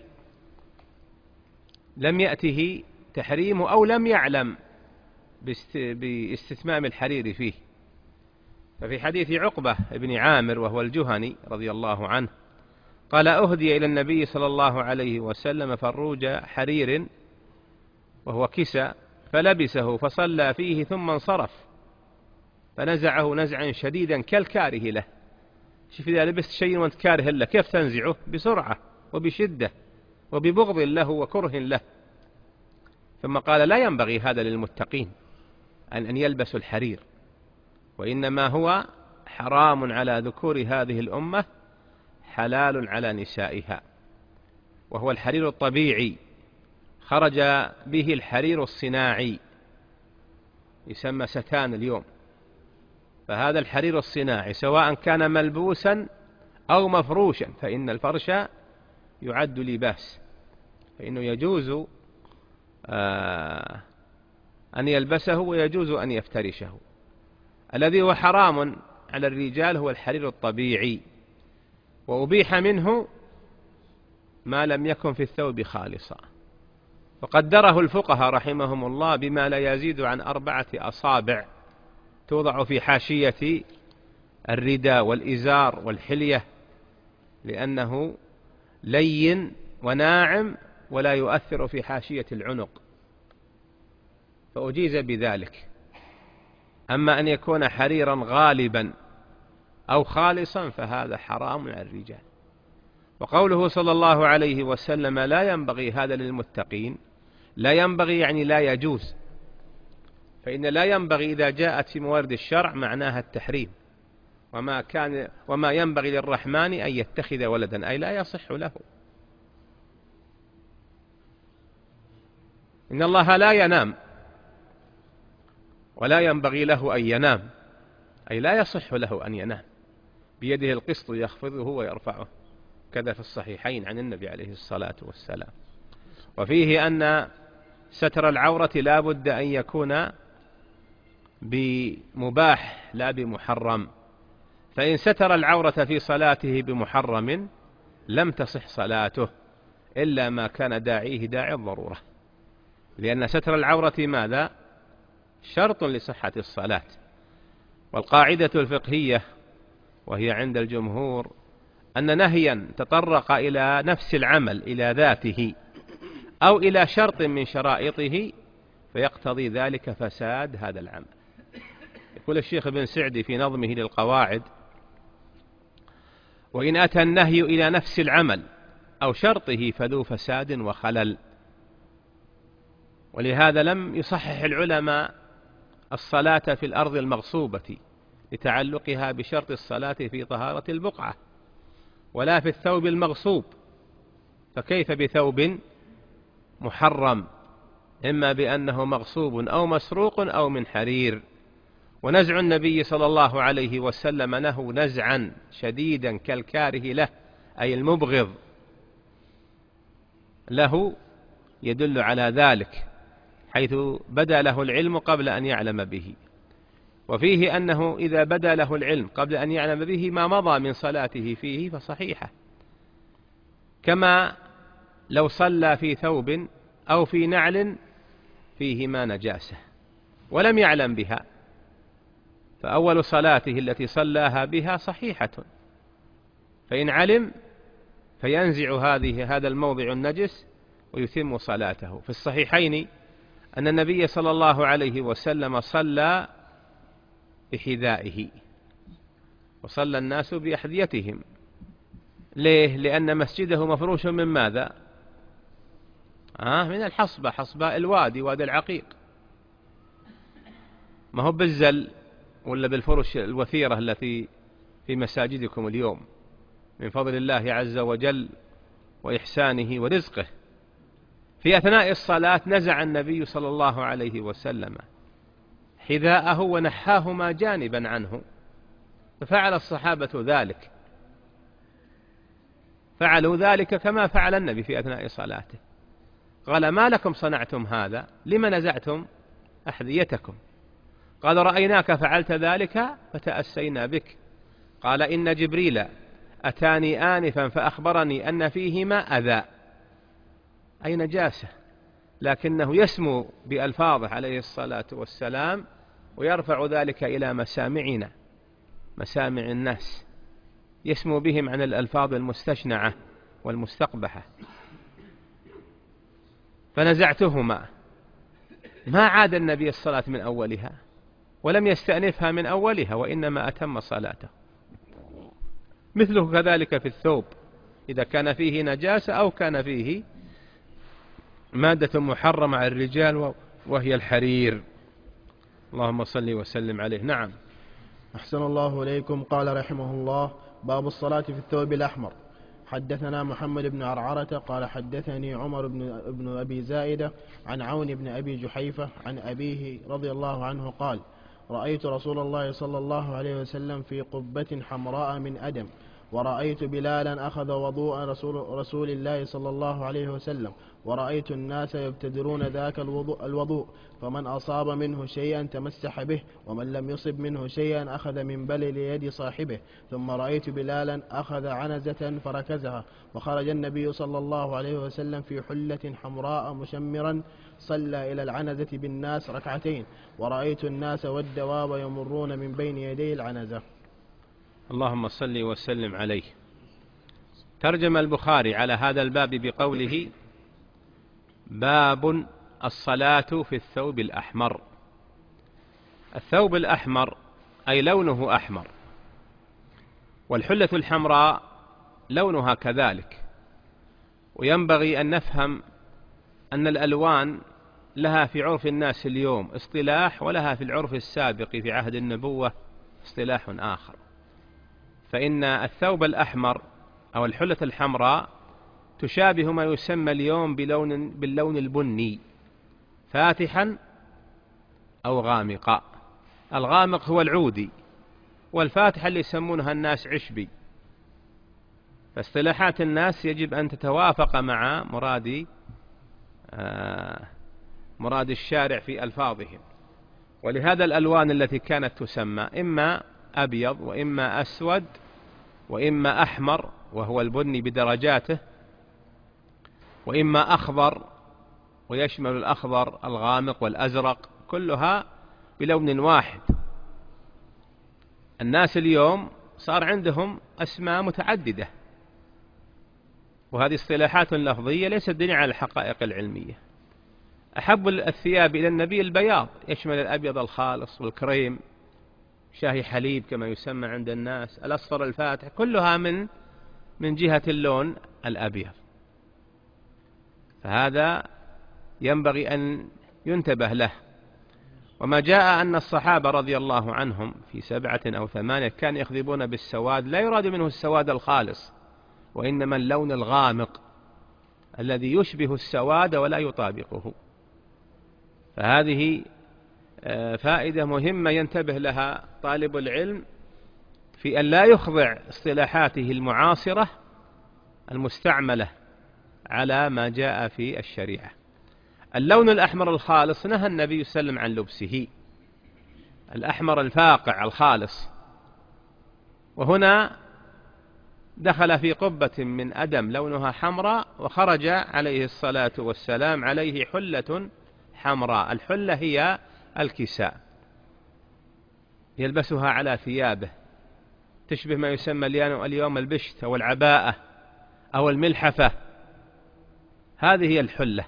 لم يأته تحريمه أو لم يعلم باستتمام الحرير فيه. ففي حديث عقبة بن عامر وهو الجهني رضي الله عنه قال: أهدي إلى النبي صلى الله عليه وسلم فروج حرير وهو كسى فلبسه فصلى فيه ثم انصرف فنزعه نزعا شديدا كالكاره له. شوف إذا لبست شيء وانت كاره له كيف تنزعه؟ بسرعة وبشدة وببغض له وكره له. ثم قال: لا ينبغي هذا للمتقين أن أن يلبسوا الحرير، وإنما هو حرام على ذكور هذه الأمة حلال على نسائها، وهو الحرير الطبيعي. خرج به الحرير الصناعي يسمى ستان اليوم. فهذا الحرير الصناعي سواء كان ملبوسا أو مفروشا، فإن الفرش يعد لباس، فإنه يجوز آه أن يلبسه ويجوز أن يفترشه. الذي هو حرام على الرجال هو الحرير الطبيعي، وأبيح منه ما لم يكن في الثوب خالصا، وقدره الفقهاء رحمهم الله بما لا يزيد عن أربعة أصابع توضع في حاشية الرداء والإزار والحلية، لأنه لين وناعم ولا يؤثر في حاشية العنق، فأجيز بذلك. أما أن يكون حريرا غالبا أو خالصا فهذا حرام على الرجال. وقوله صلى الله عليه وسلم: لا ينبغي هذا للمتقين، لا ينبغي يعني لا يجوز، فإن لا ينبغي إذا جاءت في موارد الشرع معناها التحريم. وما كان وما ينبغي للرحمن أن يتخذ ولدا، أي لا يصح له. إن الله لا ينام ولا ينبغي له أن ينام، أي لا يصح له أن ينام. بيده القسط يخفضه ويرفعه، وكذا في الصحيحين عن النبي عليه الصلاة والسلام. وفيه أن ستر العورة لا بد أن يكون بمباح لا بمحرم، فإن ستر العورة في صلاته بمحرم لم تصح صلاته إلا ما كان داعيه داعي الضرورة، لأن ستر العورة ماذا؟ شرط لصحة الصلاة. والقاعدة الفقهية وهي عند الجمهور أن نهيا تطرق إلى نفس العمل إلى ذاته أو إلى شرط من شرائطه فيقتضي ذلك فساد هذا العمل. يقول الشيخ ابن سعدي في نظمه للقواعد: وإن أتى النهي إلى نفس العمل أو شرطه فذو فساد وخلل. ولهذا لم يصحح العلماء الصلاة في الأرض المغصوبة لتعلقها بشرط الصلاة في طهارة البقعة، ولا في الثوب المغصوب، فكيف بثوب محرم إما بأنه مغصوب أو مسروق أو من حرير. ونزع النبي صلى الله عليه وسلم له نزعا شديدا كالكاره له أي المبغض له يدل على ذلك، حيث بدا له العلم قبل أن يعلم به. وفيه أنه إذا بدا له العلم قبل أن يعلم به ما مضى من صلاته فيه فصحيحة، كما لو صلى في ثوب أو في نعل فيهما نجاسة ولم يعلم بها، فأول صلاته التي صلاها بها صحيحة، فإن علم فينزع هذه هذا الموضع النجس ويتم صلاته. في الصحيحين أن النبي صلى الله عليه وسلم صلى بحذائه وصلى الناس بأحذيتهم. ليه؟ لأن مسجده مفروش من ماذا؟ آه من الحصبة، حصباء الوادي، وادي العقيق، ما هو بالزل ولا بالفرش الوثيرة التي في مساجدكم اليوم من فضل الله عز وجل وإحسانه ورزقه. في أثناء الصلاة نزع النبي صلى الله عليه وسلم حذاءه ونحاهما جانبا عنه، ففعل الصحابة ذلك، فعلوا ذلك كما فعل النبي في أثناء صلاته. قال: ما لكم صنعتم هذا؟ لما نزعتم أحذيتكم؟ قال: رأيناك فعلت ذلك فتأسينا بك. قال: إن جبريل أتاني آنفا فأخبرني أن فيهما أذى، أي نجاسة، لكنه يسمو بألفاظه عليه الصلاة والسلام ويرفع ذلك إلى مسامعنا، مسامع الناس، يسمو بهم عن الألفاظ المستشنعة والمستقبحة. فنزعتهما، ما عاد النبي الصلاة من أولها ولم يستأنفها من أولها، وإنما أتم صلاته. مثله كذلك في الثوب، إذا كان فيه نجاسة أو كان فيه مادة محرمة على الرجال وهي الحرير. اللهم صل وسلم عليه. نعم. أحسن الله إليكم. قال رحمه الله: باب الصلاة في الثوب الأحمر. حدثنا محمد بن عرعرة قال حدثني عمر بن, بن أبي زائدة عن عون بن أبي جحيفة عن أبيه رضي الله عنه قال: رأيت رسول الله صلى الله عليه وسلم في قبة حمراء من أدم، ورأيت بلالا أخذ وضوء رسول, رسول الله صلى الله عليه وسلم، ورأيت الناس يبتدرون ذاك الوضوء, الوضوء فمن أصاب منه شيئا تمسح به، ومن لم يصب منه شيئا أخذ من بلل يد صاحبه. ثم رأيت بلالا أخذ عنزة فركزها، وخرج النبي صلى الله عليه وسلم في حلة حمراء مشمرا، صلى إلى العنزة بالناس ركعتين، ورأيت الناس والدواب يمرون من بين يدي العنزة. اللهم صل وسلم عليه. ترجم البخاري على هذا الباب بقوله: باب الصلاة في الثوب الأحمر. الثوب الأحمر أي لونه أحمر، والحلة الحمراء لونها كذلك. وينبغي أن نفهم أن الألوان لها في عرف الناس اليوم اصطلاح، ولها في العرف السابق في عهد النبوة اصطلاح آخر. فإن الثوب الأحمر أو الحلة الحمراء تشابه ما يسمى اليوم بلون باللون البني، فاتحا أو غامقا. الغامق هو العودي، والفاتح اللي يسمونها الناس عشبي. فاصطلاحات الناس يجب أن تتوافق مع مراد مراد الشارع في ألفاظهم. ولهذا الألوان التي كانت تسمى إما أبيض وإما أسود وإما أحمر وهو البني بدرجاته، وإما أخضر ويشمل الأخضر الغامق والأزرق، كلها بلون واحد. الناس اليوم صار عندهم أسماء متعددة، وهذه اصطلاحات لفظية ليست دليل على الحقائق العلمية. أحب الثياب إلى النبي البياض، يشمل الأبيض الخالص والكريم، شاهي حليب كما يسمى عند الناس، الأصفر الفاتح، كلها من من جهة اللون الأبيض. فهذا ينبغي أن ينتبه له. وما جاء أن الصحابة رضي الله عنهم في سبعة أو ثمانية كانوا يخذبون بالسواد، لا يراد منه السواد الخالص، وإنما اللون الغامق الذي يشبه السواد ولا يطابقه. فهذه فائدة مهمة ينتبه لها طالب العلم في أن لا يخضع اصطلاحاته المعاصرة المستعملة على ما جاء في الشريعة. اللون الأحمر الخالص نهى النبي صلى الله عليه وسلم عن لبسه، الأحمر الفاقع الخالص. وهنا دخل في قبة من أدم لونها حمراء، وخرج عليه الصلاة والسلام عليه حلة حمراء. الحلة هي الكساء يلبسها على ثيابه، تشبه ما يسمى اليوم البشت أو العباءة أو الملحفة، هذه هي الحلة.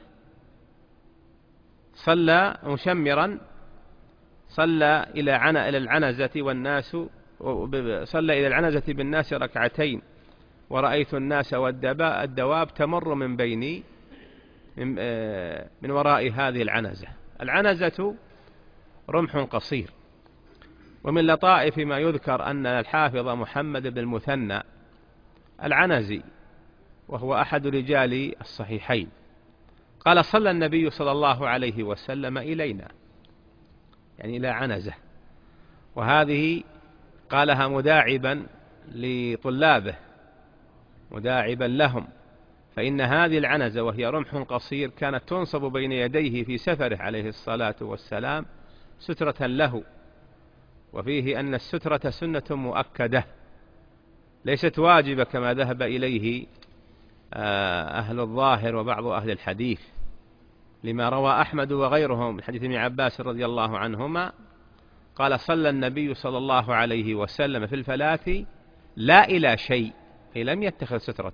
صلى مشمرا، صلى إلى عنا إلى العنزة والناس صلى إلى العنزة بالناس ركعتين، ورأيت الناس والدواب تمر من بيني من, من وراء هذه العنزة. العنزة رمح قصير. ومن لطائف ما يذكر أن الحافظ محمد بن المثنى العنزي، وهو أحد رجال الصحيحين، قال صلى النبي صلى الله عليه وسلم إلينا، يعني إلى عنزة، وهذه قالها مداعبا لطلابه، مداعبا لهم، فإن هذه العنزة وهي رمح قصير كانت تنصب بين يديه في سفره عليه الصلاة والسلام سترة له. وفيه أن السترة سنة مؤكدة ليست واجبة كما ذهب إليه أهل الظاهر وبعض أهل الحديث، لما روى أحمد وغيرهم من حديث ابن عباس رضي الله عنهما قال صلى النبي صلى الله عليه وسلم في الفلاة لا إلى شيء، أي لم يتخذ سترة،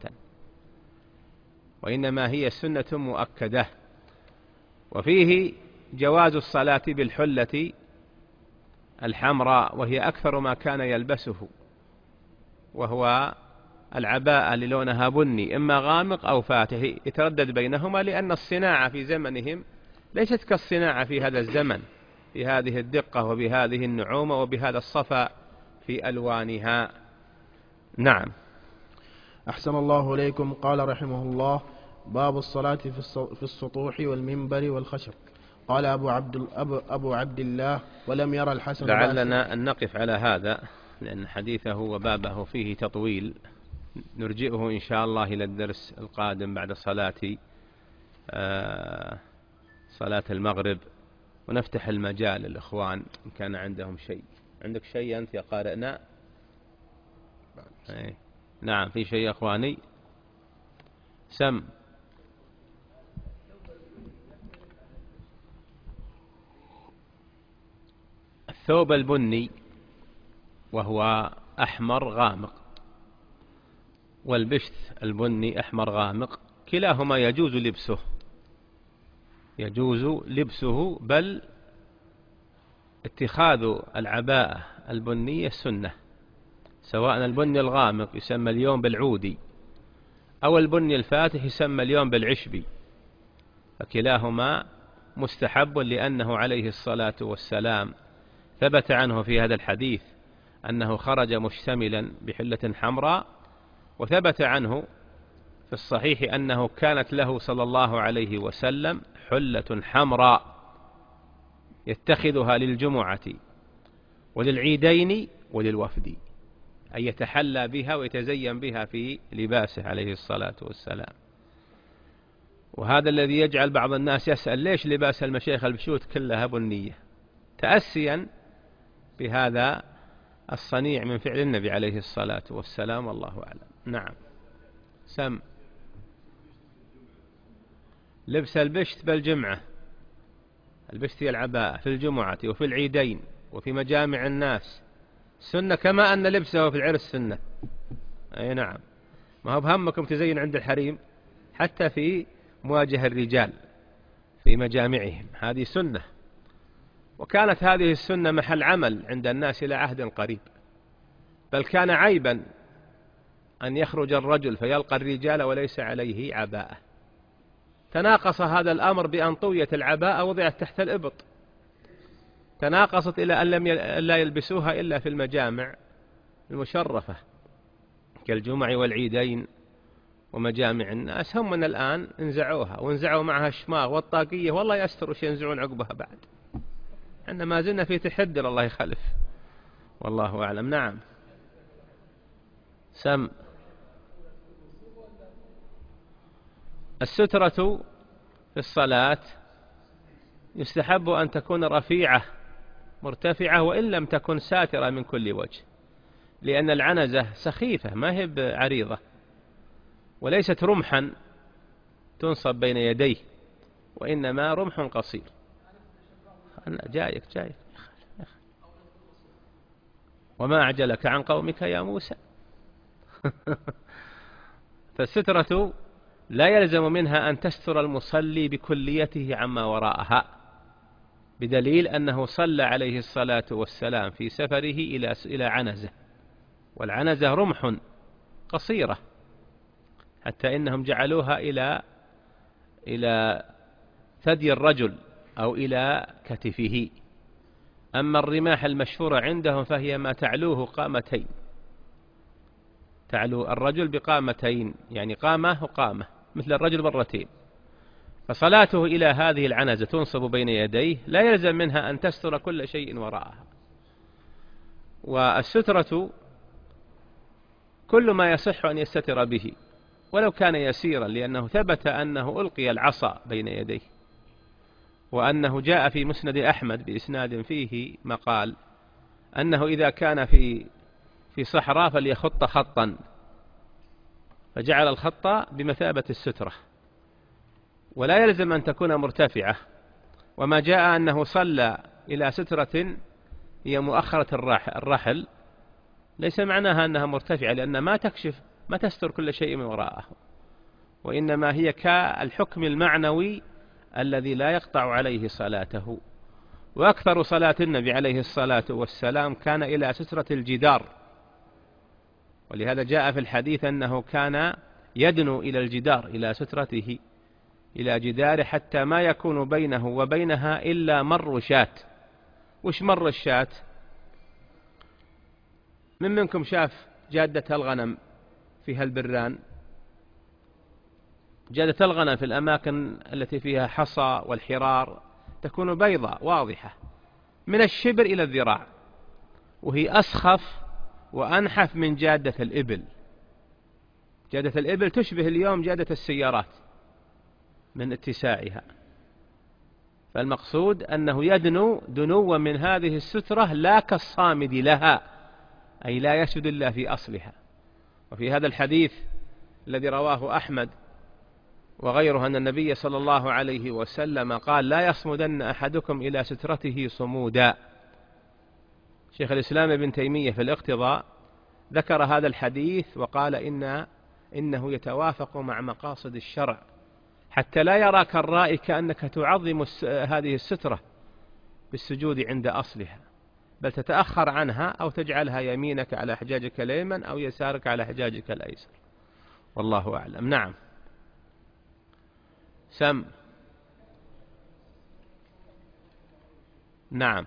وإنما هي سنة مؤكدة. وفيه جواز الصلاة بالحلة الحمراء، وهي أكثر ما كان يلبسه، وهو العباءة للونها بني إما غامق أو فاتح، يتردد بينهما، لأن الصناعة في زمنهم ليست كالصناعة في هذا الزمن في هذه الدقة وبهذه النعومة وبهذا الصفا في ألوانها. نعم. أحسن الله إليكم. قال رحمه الله: باب الصلاة في السطوح والمنبر والخشب. قال أبو عبد, أبو, أبو عبد الله: ولم يرى الحسن. لعلنا أن نقف على هذا، لأن حديثه وبابه فيه تطويل، نرجئه إن شاء الله إلى الدرس القادم بعد صلاة آه صلاة المغرب، ونفتح المجال للإخوان إن كان عندهم شيء. عندك شيء أنت يا قارئنا؟ أي. نعم، في شيء يا أخواني؟ سم. الثوب البني وهو أحمر غامق، والبشت البني أحمر غامق، كلاهما يجوز لبسه، يجوز لبسه، بل اتخاذ العباءة البنية سنة، سواء البني الغامق يسمى اليوم بالعودي أو البني الفاتح يسمى اليوم بالعشبي، فكلاهما مستحب، لأنه عليه الصلاة والسلام ثبت عنه في هذا الحديث أنه خرج مشتملا بحلة حمراء، وثبت عنه في الصحيح أنه كانت له صلى الله عليه وسلم حلة حمراء يتخذها للجمعة وللعيدين وللوفد، أن يتحلى بها ويتزين بها في لباسه عليه الصلاة والسلام. وهذا الذي يجعل بعض الناس يسأل ليش لباس المشايخ البشوت كلها بنية، تأسيا بهذا الصنيع من فعل النبي عليه الصلاة والسلام، والله أعلم. نعم. سم لبس البشت بالجمعة، البشت هي العباءة في الجمعة وفي العيدين وفي مجامع الناس سنة، كما أن لبسه في العرس سنة. أي نعم، ما هو بهمكم تزين عند الحريم، حتى في مواجهة الرجال في مجامعهم هذه سنة. وكانت هذه السنة محل عمل عند الناس إلى عهد قريب، بل كان عيبا أن يخرج الرجل فيلقى الرجال وليس عليه عباءة. تناقص هذا الأمر بأن طويت العباءة وضعت تحت الإبط، تناقصت إلى أن لم لا يلبسوها إلا في المجامع المشرفة كالجمع والعيدين ومجامع الناس. هم من الآن انزعوها وانزعوا معها الشماغ والطاقية، والله يستر وش ينزعون عقبها بعد. عندما ما زلنا في تحدر، الله يخلف، والله أعلم. نعم. سم السترة في الصلاة يستحب أن تكون رفيعة مرتفعة، وإن لم تكن ساترة من كل وجه، لأن العنزة سخيفة ما هي بعريضة، وليست رمحا تنصب بين يديه، وإنما رمح قصير. جايك جايك وما أعجلك عن قومك يا موسى. فالسترة لا يلزم منها أن تستر المصلي بكليته عما وراءها، بدليل أنه صلى عليه الصلاة والسلام في سفره إلى إلى عنزة، والعنزة رمح قصيرة، حتى إنهم جعلوها إلى إلى ثدي الرجل أو إلى كتفه. أما الرماح المشهورة عندهم فهي ما تعلوه قامتين، تعلو الرجل بقامتين، يعني قامة وقامة مثل الرجل مرتين. فصلاته إلى هذه العنزة تنصب بين يديه لا يلزم منها أن تستر كل شيء وراءها. والسترة كل ما يصح أن يستتر به ولو كان يسيرا، لأنه ثبت أنه ألقي العصا بين يديه، وأنه جاء في مسند أحمد بإسناد فيه مقال أنه إذا كان في في صحراء فليخط خطا، فجعل الخط بمثابة السترة، ولا يلزم أن تكون مرتفعة. وما جاء أنه صلى إلى سترة هي مؤخرة الرحل ليس معناها أنها مرتفعة، لأن ما تكشف ما تستر كل شيء من وراءه، وإنما هي كالحكم المعنوي الذي لا يقطع عليه صلاته. وأكثر صلاة النبي عليه الصلاة والسلام كان إلى سترة الجدار، ولهذا جاء في الحديث أنه كان يدنو إلى الجدار، إلى سترته، إلى جداره، حتى ما يكون بينه وبينها إلا مر شاة. وش مر الشاة؟ من منكم شاف جادة الغنم فيها البران؟ جادة الغنم في الأماكن التي فيها حصى والحرار تكون بيضاء واضحة من الشبر إلى الذراع، وهي أسخف وأنحف من جادة الإبل. جادة الإبل تشبه اليوم جادة السيارات من اتساعها. فالمقصود أنه يدنو دنوا من هذه السترة لا كالصامد لها، أي لا يسجد إلا في أصلها. وفي هذا الحديث الذي رواه أحمد وغيره أن النبي صلى الله عليه وسلم قال: لا يصمدن أحدكم إلى سترته صمودا. شيخ الإسلام ابن تيمية في الاقتضاء ذكر هذا الحديث وقال إن إنه يتوافق مع مقاصد الشرع، حتى لا يراك الرائي كأنك تعظم هذه السترة بالسجود عند أصلها، بل تتأخر عنها أو تجعلها يمينك على حجاجك الأيمن أو يسارك على حجاجك الأيسر، والله أعلم. نعم. سم نعم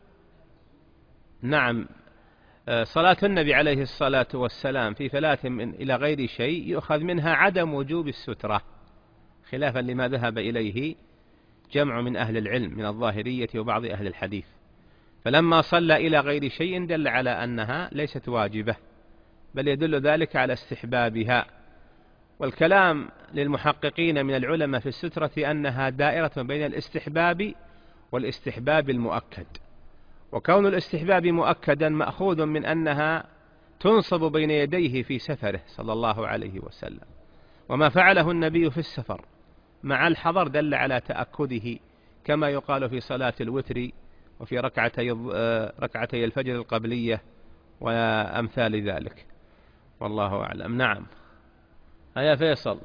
نعم صلاة النبي عليه الصلاة والسلام في ثلاث من إلى غير شيء يؤخذ منها عدم وجوب السترة، خلافا لما ذهب إليه جمع من أهل العلم من الظاهرية وبعض أهل الحديث. فلما صلى إلى غير شيء دل على أنها ليست واجبة، بل يدل ذلك على استحبابها. والكلام للمحققين من العلماء في السترة أنها دائرة بين الاستحباب والاستحباب المؤكد، وكون الاستحباب مؤكدا مأخوذ من أنها تنصب بين يديه في سفره صلى الله عليه وسلم، وما فعله النبي في السفر مع الحضر دل على تأكده، كما يقال في صلاة الوتر وفي ركعتي ركعتي الفجر القبلية وأمثال ذلك، والله أعلم. نعم. هيا فيصل.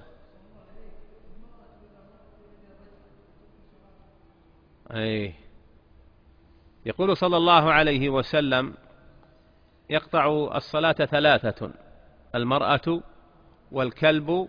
أي يقول صلى الله عليه وسلم: يقطع الصلاة ثلاثة: المرأة والكلب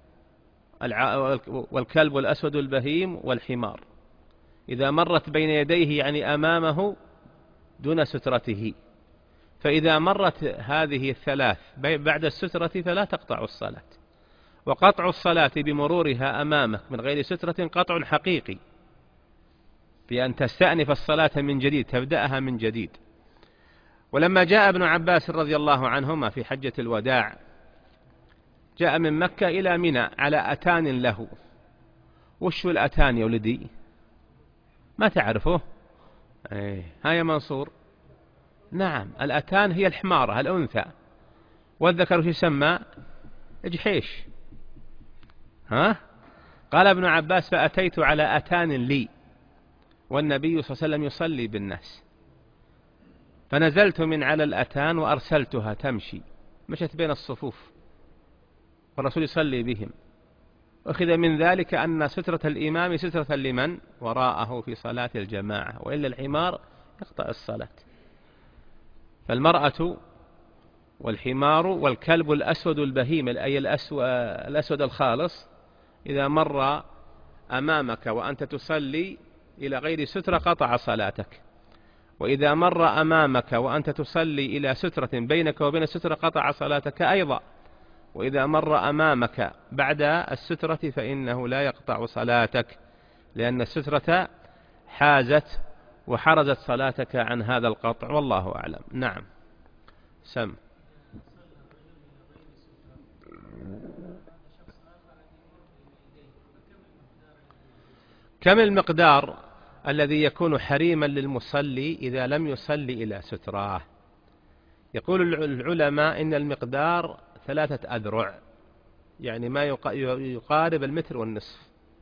والكلب الأسود البهيم والحمار، إذا مرت بين يديه يعني أمامه دون سترته، فإذا مرت هذه الثلاث بعد السترة فلا تقطع الصلاة. وقطع الصلاة بمرورها أمامك من غير سترة قطع حقيقي، بأن تستأنف الصلاة من جديد، تبدأها من جديد. ولما جاء ابن عباس رضي الله عنهما في حجة الوداع، جاء من مكة إلى منى على أتان له. وش الأتان يا ولدي؟ ما تعرفه؟ ايه هيا منصور. نعم، الأتان هي الحمارة الأنثى، والذكر يسمى جحيش. ها؟ قال ابن عباس: فأتيت على أتان لي والنبي صلى الله عليه وسلم يصلي بالناس، فنزلت من على الأتان وأرسلتها تمشي، مشت بين الصفوف والرسول يصلي بهم. أخذ من ذلك أن سترة الإمام سترة لمن وراءه في صلاة الجماعة، وإلا الحمار يقطع الصلاة. فالمرأة والحمار والكلب الأسود البهيم أي الأسود الخالص إذا مر أمامك وأنت تصلي إلى غير سترة قطع صلاتك، وإذا مر أمامك وأنت تصلي إلى سترة بينك وبين السترة قطع صلاتك أيضا، وإذا مر أمامك بعد السترة فإنه لا يقطع صلاتك، لأن السترة حازت وحرزت صلاتك عن هذا القطع، والله أعلم. نعم. سم. كم المقدار الذي يكون حريما للمصلي إذا لم يصلي إلى ستراه؟ يقول العلماء إن المقدار ثلاثة أذرع، يعني ما يقارب المتر والنصف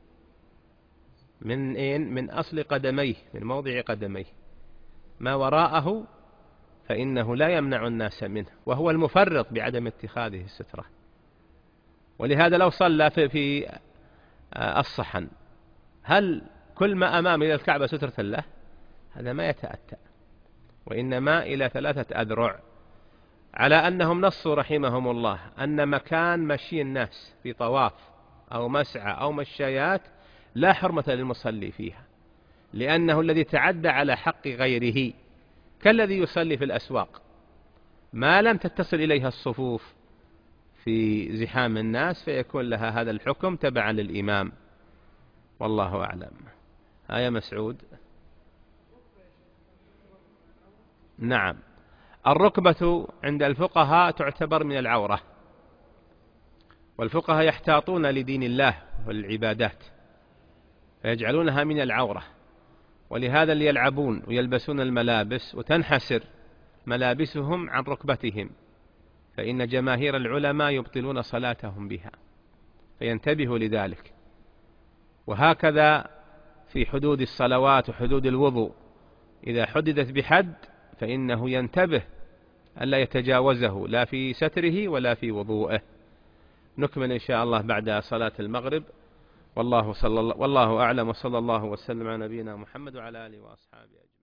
من إين؟ من أصل قدميه، من موضع قدميه. ما وراءه فإنه لا يمنع الناس منه، وهو المفرط بعدم اتخاذه السترة. ولهذا لو صلى في الصحن، هل كل ما أمام إلى الكعبة سترة له؟ هذا ما يتأتى، وإنما إلى ثلاثة أذرع، على أنهم نصوا رحمهم الله أن مكان مشي الناس في طواف أو مسعى أو مشايات لا حرمة للمصلي فيها، لأنه الذي تعدى على حق غيره، كالذي يصلي في الأسواق ما لم تتصل إليها الصفوف في زحام الناس، فيكون لها هذا الحكم تبعا للإمام، والله أعلم. آية مسعود. نعم، الركبة عند الفقهاء تعتبر من العورة، والفقهاء يحتاطون لدين الله والعبادات فيجعلونها من العورة، ولهذا اللي يلعبون ويلبسون الملابس وتنحسر ملابسهم عن ركبتهم، فإن جماهير العلماء يبطلون صلاتهم بها، فينتبهوا لذلك. وهكذا في حدود الصلوات وحدود الوضوء، إذا حددت بحد فإنه ينتبه ألا يتجاوزه لا في ستره ولا في وضوءه. نكمل إن شاء الله بعد صلاة المغرب، والله, صلى الله والله أعلم، وصلى الله وسلم على نبينا محمد وعلى آله وأصحابه أجمعين.